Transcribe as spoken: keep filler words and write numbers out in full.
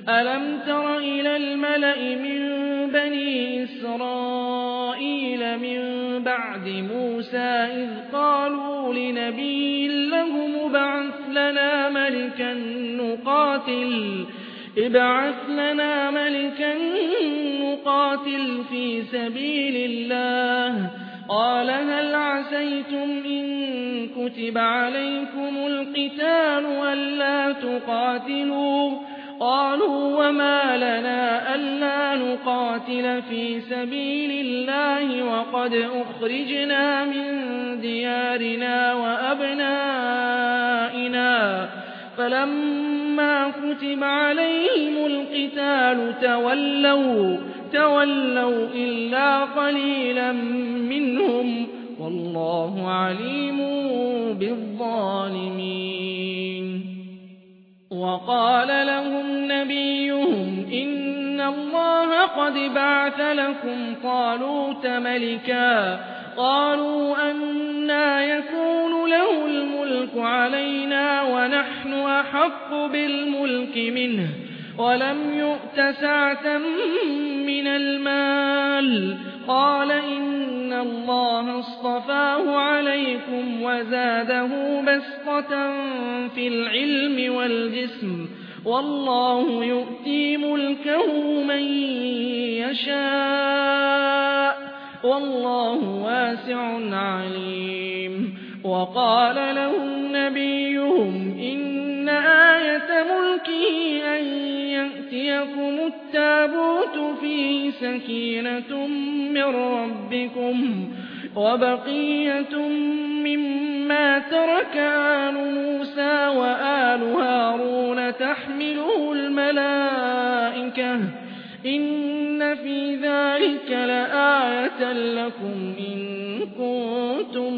ألم تر إلى الملأ من بني إسرائيل من بعد موسى إذ قالوا لنبي له ابعث لنا ملكا نقاتل ابعث لنا ملكا نقاتل في سبيل الله قال هل عسيتم إن كتب عليكم القتال ألا تقاتلوا قالوا وما لنا ألا نقاتل في سبيل الله وقد أخرجنا من ديارنا وأبنائنا فلما كتب عليهم القتال تولوا تولوا إلا قليلا منهم والله عليم بالظالمين وقال لهم نبيهم إن الله قد بعث لكم طالوت ملكا قالوا أنى يكون له الملك علينا ونحن أحق بالملك منه ولم يؤت سعة من المال قال إن الله اصطفاه عليكم وزاده بسطة في العلم والجسم والله يؤتي ملكه من يشاء والله واسع عليم وقال لهم نبيهم إن آية ملكه أن يأتيكم التابوت فيه سكينة من ربكم وبقية مما ترك آل موسى وآل هارون تحمله الملائكة إن في ذلك لآية لكم إن كنتم